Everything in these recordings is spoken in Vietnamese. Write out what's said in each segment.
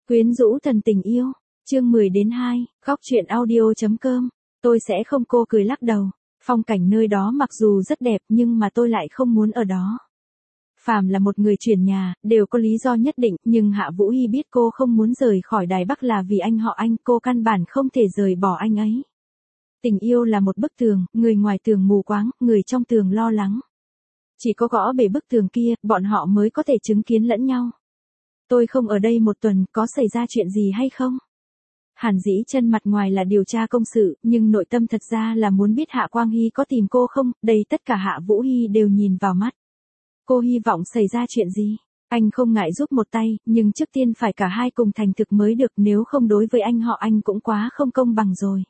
Quyến rũ thần tình yêu, chương 10-2, góc truyện audio.com, tôi sẽ không. Cô cười lắc đầu, phong cảnh nơi đó mặc dù rất đẹp nhưng mà tôi lại không muốn ở đó. Phàm là một người chuyển nhà, đều có lý do nhất định, nhưng Hạ Vũ Hy biết cô không muốn rời khỏi Đài Bắc là vì anh họ Anh, cô căn bản không thể rời bỏ anh ấy. Tình yêu là một bức tường, người ngoài tường mù quáng, người trong tường lo lắng. Chỉ có gõ bể bức tường kia, bọn họ mới có thể chứng kiến lẫn nhau. Tôi không ở đây một tuần, có xảy ra chuyện gì hay không? Hàn Dĩ Chân mặt ngoài là điều tra công sự, nhưng nội tâm thật ra là muốn biết Hạ Quang Hy có tìm cô không, đây tất cả Hạ Vũ Hy đều nhìn vào mắt. Cô hy vọng xảy ra chuyện gì? Anh không ngại giúp một tay, nhưng trước tiên phải cả hai cùng thành thực mới được, nếu không đối với anh họ Anh cũng quá không công bằng rồi.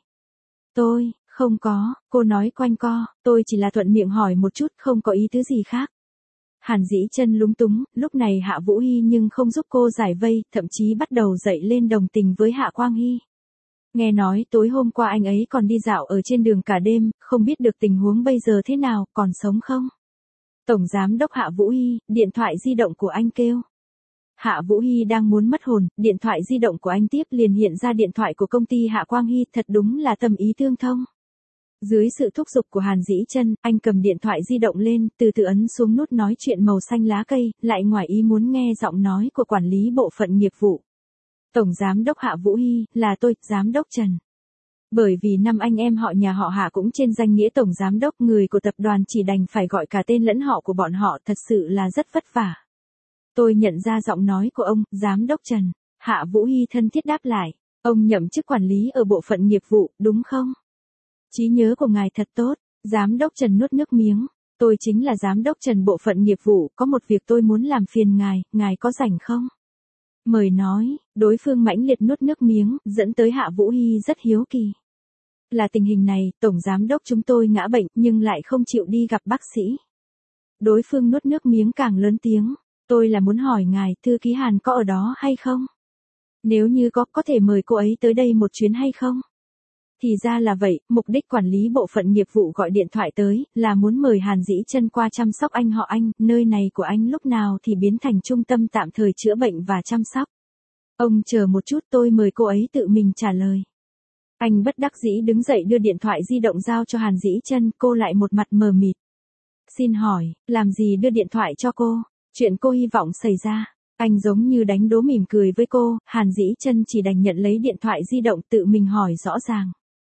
Tôi, không có, cô nói quanh co, tôi chỉ là thuận miệng hỏi một chút, không có ý tứ gì khác. Hàn Dĩ Chân lúng túng, lúc này Hạ Vũ Hy nhưng không giúp cô giải vây, thậm chí bắt đầu dậy lên đồng tình với Hạ Quang Hy. Nghe nói tối hôm qua anh ấy còn đi dạo ở trên đường cả đêm, không biết được tình huống bây giờ thế nào, còn sống không? Tổng Giám đốc Hạ Vũ Hy, điện thoại di động của anh kêu. Hạ Vũ Hy đang muốn mất hồn, điện thoại di động của anh tiếp liền hiện ra điện thoại của công ty Hạ Quang Hy, thật đúng là tâm ý tương thông. Dưới sự thúc giục của Hàn Dĩ Chân, anh cầm điện thoại di động lên, từ từ ấn xuống nút nói chuyện màu xanh lá cây, lại ngoài ý muốn nghe giọng nói của quản lý bộ phận nghiệp vụ. Tổng Giám đốc Hạ Vũ Hy, là tôi, Giám đốc Trần. Bởi vì năm anh em họ nhà họ Hạ cũng trên danh nghĩa Tổng Giám đốc, người của tập đoàn chỉ đành phải gọi cả tên lẫn họ của bọn họ, thật sự là rất vất vả. Tôi nhận ra giọng nói của ông, Giám đốc Trần. Hạ Vũ Hy thân thiết đáp lại, ông nhậm chức quản lý ở bộ phận nghiệp vụ, đúng không? Trí nhớ của ngài thật tốt. Giám đốc Trần nuốt nước miếng. Tôi chính là Giám đốc Trần bộ phận nghiệp vụ, có một việc tôi muốn làm phiền ngài có rảnh không? Mời nói, đối phương mãnh liệt nuốt nước miếng, dẫn tới Hạ Vũ Hy rất hiếu kỳ. Là tình hình này, Tổng Giám đốc chúng tôi ngã bệnh, nhưng lại không chịu đi gặp bác sĩ. Đối phương nuốt nước miếng càng lớn tiếng. Tôi là muốn hỏi ngài, thư ký Hàn có ở đó hay không? Nếu như có thể mời cô ấy tới đây một chuyến hay không? Thì ra là vậy, mục đích quản lý bộ phận nghiệp vụ gọi điện thoại tới, là muốn mời Hàn Dĩ Chân qua chăm sóc anh họ Anh, nơi này của anh lúc nào thì biến thành trung tâm tạm thời chữa bệnh và chăm sóc. Ông chờ một chút, tôi mời cô ấy tự mình trả lời. Anh bất đắc dĩ đứng dậy đưa điện thoại di động giao cho Hàn Dĩ Chân, cô lại một mặt mờ mịt. Xin hỏi, làm gì đưa điện thoại cho cô? Chuyện cô hy vọng xảy ra. Anh giống như đánh đố mỉm cười với cô, Hàn Dĩ Chân chỉ đành nhận lấy điện thoại di động tự mình hỏi rõ ràng.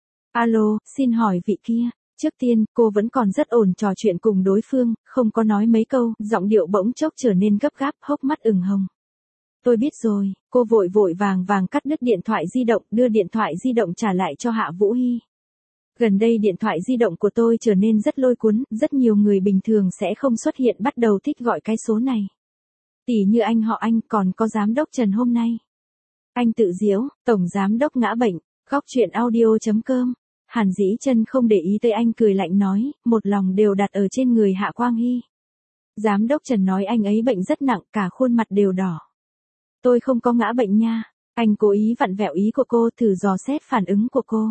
Alo, xin hỏi vị kia. Trước tiên, cô vẫn còn rất ổn trò chuyện cùng đối phương, không có nói mấy câu, giọng điệu bỗng chốc trở nên gấp gáp, hốc mắt ửng hồng. Tôi biết rồi, cô vội vàng cắt đứt điện thoại di động, đưa điện thoại di động trả lại cho Hạ Vũ Hy. Gần đây điện thoại di động của tôi trở nên rất lôi cuốn, rất nhiều người bình thường sẽ không xuất hiện bắt đầu thích gọi cái số này. Tỉ như anh họ Anh, còn có Giám đốc Trần hôm nay. Anh tự giễu, Tổng Giám đốc ngã bệnh, góc truyện audio.com. Hàn Dĩ Chân không để ý tới anh, cười lạnh nói, một lòng đều đặt ở trên người Hạ Quang Hy. Giám đốc Trần nói anh ấy bệnh rất nặng, cả khuôn mặt đều đỏ. Tôi không có ngã bệnh nha. Anh cố ý vặn vẹo ý của cô, thử dò xét phản ứng của cô.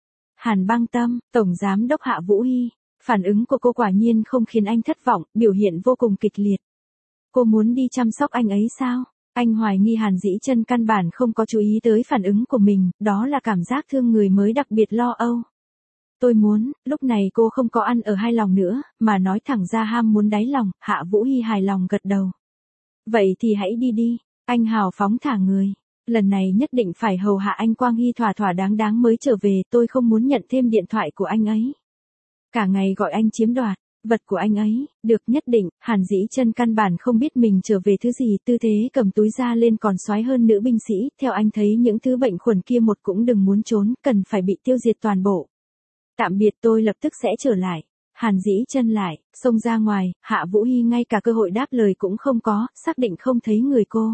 Hàn Băng Tâm, Tổng Giám đốc Hạ Vũ Hy. Phản ứng của cô quả nhiên không khiến anh thất vọng, biểu hiện vô cùng kịch liệt. Cô muốn đi chăm sóc anh ấy sao? Anh hoài nghi Hàn Dĩ Chân căn bản không có chú ý tới phản ứng của mình, đó là cảm giác thương người mới đặc biệt lo âu. Tôi muốn, lúc này cô không có ăn ở hai lòng nữa, mà nói thẳng ra ham muốn đáy lòng, Hạ Vũ Hy hài lòng gật đầu. Vậy thì hãy đi đi, anh hào phóng thả người. Lần này nhất định phải hầu hạ anh Quang Hy thỏa đáng mới trở về, tôi không muốn nhận thêm điện thoại của anh ấy. Cả ngày gọi anh chiếm đoạt vật của anh ấy, được nhất định. Hàn Dĩ Chân căn bản không biết mình trở về thứ gì, tư thế cầm túi ra lên còn soái hơn nữ binh sĩ, theo anh thấy những thứ bệnh khuẩn kia một cũng đừng muốn trốn, cần phải bị tiêu diệt toàn bộ. Tạm biệt, tôi lập tức sẽ trở lại. Hàn Dĩ Chân lại, xông ra ngoài, Hạ Vũ Hy ngay cả cơ hội đáp lời cũng không có, xác định không thấy người cô.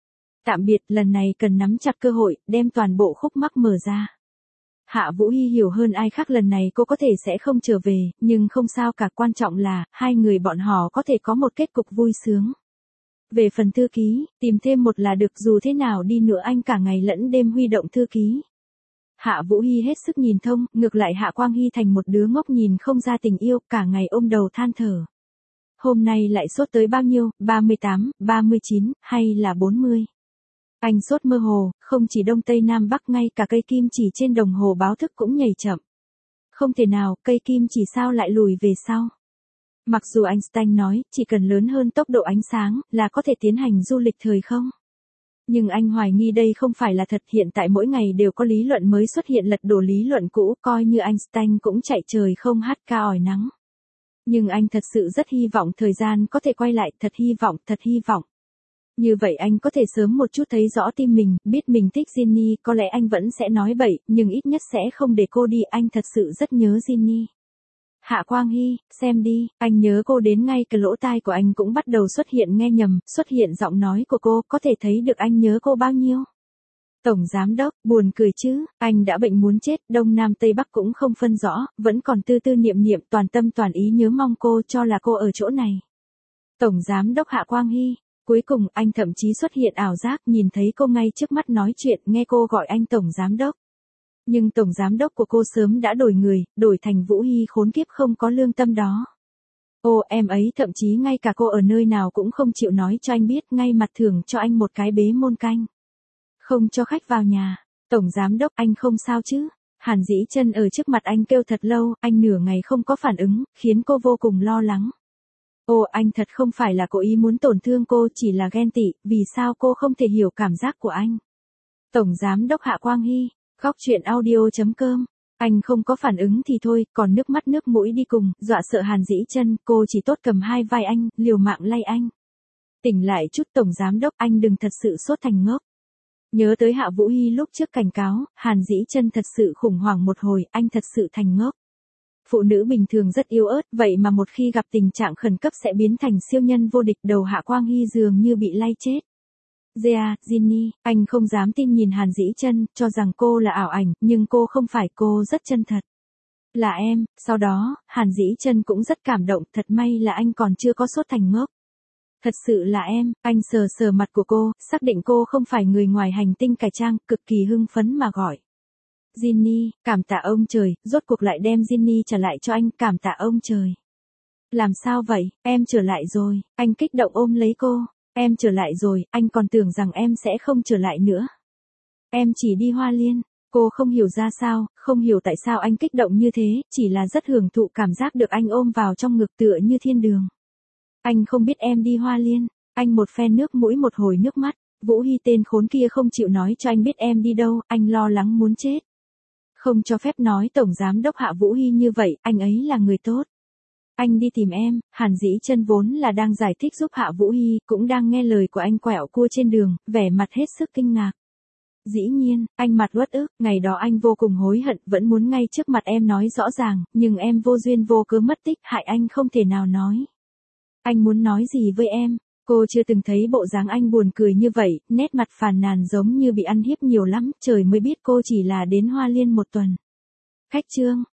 Tạm biệt, lần này cần nắm chặt cơ hội, đem toàn bộ khúc mắc mở ra. Hạ Vũ Hy hiểu hơn ai khác lần này cô có thể sẽ không trở về, nhưng không sao cả, quan trọng là, hai người bọn họ có thể có một kết cục vui sướng. Về phần thư ký, tìm thêm một là được, dù thế nào đi nữa anh cả ngày lẫn đêm huy động thư ký. Hạ Vũ Hy hết sức nhìn thông, ngược lại Hạ Quang Hy thành một đứa ngốc nhìn không ra tình yêu, cả ngày ôm đầu than thở. Hôm nay lại sốt tới bao nhiêu, 38, 39, hay là 40? Anh sốt mơ hồ, không chỉ đông tây nam bắc ngay cả cây kim chỉ trên đồng hồ báo thức cũng nhảy chậm. Không thể nào, cây kim chỉ sao lại lùi về sau. Mặc dù Einstein nói, chỉ cần lớn hơn tốc độ ánh sáng, là có thể tiến hành du lịch thời không. Nhưng anh hoài nghi đây không phải là thật, hiện tại mỗi ngày đều có lý luận mới xuất hiện lật đổ lý luận cũ, coi như Einstein cũng chạy trời không hát ca ỏi nắng. Nhưng anh thật sự rất hy vọng thời gian có thể quay lại, thật hy vọng. Như vậy anh có thể sớm một chút thấy rõ tim mình, biết mình thích Ginny, có lẽ anh vẫn sẽ nói bậy, nhưng ít nhất sẽ không để cô đi, anh thật sự rất nhớ Ginny. Hạ Quang Hy, xem đi, anh nhớ cô đến ngay cả lỗ tai của anh cũng bắt đầu xuất hiện nghe nhầm, xuất hiện giọng nói của cô, có thể thấy được anh nhớ cô bao nhiêu. Tổng giám đốc, buồn cười chứ, anh đã bệnh muốn chết, đông nam tây bắc cũng không phân rõ, vẫn còn tư tư niệm toàn tâm toàn ý nhớ mong cô, cho là cô ở chỗ này. Tổng giám đốc Hạ Quang Hy, cuối cùng anh thậm chí xuất hiện ảo giác nhìn thấy cô ngay trước mắt nói chuyện, nghe cô gọi anh tổng giám đốc. Nhưng tổng giám đốc của cô sớm đã đổi người, đổi thành Vũ Hy khốn kiếp không có lương tâm đó. Ô em ấy thậm chí ngay cả cô ở nơi nào cũng không chịu nói cho anh biết, ngay mặt thưởng cho anh một cái bế môn canh. Không cho khách vào nhà. Tổng giám đốc, anh không sao chứ? Hàn Dĩ Chân ở trước mặt anh kêu thật lâu, anh nửa ngày không có phản ứng, khiến cô vô cùng lo lắng. Ô anh thật không phải là cố ý muốn tổn thương cô, chỉ là ghen tị, vì sao cô không thể hiểu cảm giác của anh? Tổng giám đốc Hạ Quang Hy, góc truyện audio.com. Anh không có phản ứng thì thôi, còn nước mắt nước mũi đi cùng, dọa sợ Hàn Dĩ Chân, cô chỉ tốt cầm hai vai anh, liều mạng lay anh. Tỉnh lại chút tổng giám đốc, anh đừng thật sự sốt thành ngốc. Nhớ tới Hạ Vũ Hy lúc trước cảnh cáo, Hàn Dĩ Chân thật sự khủng hoảng một hồi, anh thật sự thành ngốc. Phụ nữ bình thường rất yếu ớt, vậy mà một khi gặp tình trạng khẩn cấp sẽ biến thành siêu nhân vô địch, đầu Hạ Quang Hy dường như bị lay chết. Ginny, anh không dám tin nhìn Hàn Dĩ Chân, cho rằng cô là ảo ảnh, nhưng cô không phải, cô rất chân thật. Là em, sau đó, Hàn Dĩ Chân cũng rất cảm động, thật may là anh còn chưa có sốt thành ngốc. Thật sự là em, anh sờ sờ mặt của cô, xác định cô không phải người ngoài hành tinh cải trang, cực kỳ hưng phấn mà gọi. Ginny, cảm tạ ông trời, rốt cuộc lại đem Ginny trả lại cho anh, cảm tạ ông trời. Làm sao vậy, em trở lại rồi, anh kích động ôm lấy cô. Em trở lại rồi, anh còn tưởng rằng em sẽ không trở lại nữa. Em chỉ đi Hoa Liên, cô không hiểu ra sao, không hiểu tại sao anh kích động như thế, chỉ là rất hưởng thụ cảm giác được anh ôm vào trong ngực tựa như thiên đường. Anh không biết em đi Hoa Liên, anh một phen nước mũi một hồi nước mắt, Vũ Hy tên khốn kia không chịu nói cho anh biết em đi đâu, anh lo lắng muốn chết. Không cho phép nói tổng giám đốc Hạ Vũ Hy như vậy, anh ấy là người tốt. Anh đi tìm em, Hàn Dĩ Chân vốn là đang giải thích giúp Hạ Vũ Hy, cũng đang nghe lời của anh quẹo cua trên đường, vẻ mặt hết sức kinh ngạc. Dĩ nhiên, anh mặt uất ức, ngày đó anh vô cùng hối hận, vẫn muốn ngay trước mặt em nói rõ ràng, nhưng em vô duyên vô cớ mất tích, hại anh không thể nào nói. Anh muốn nói gì với em? Cô chưa từng thấy bộ dáng anh buồn cười như vậy, nét mặt phàn nàn giống như bị ăn hiếp nhiều lắm, trời mới biết cô chỉ là đến Hoa Liên một tuần. Khách trương,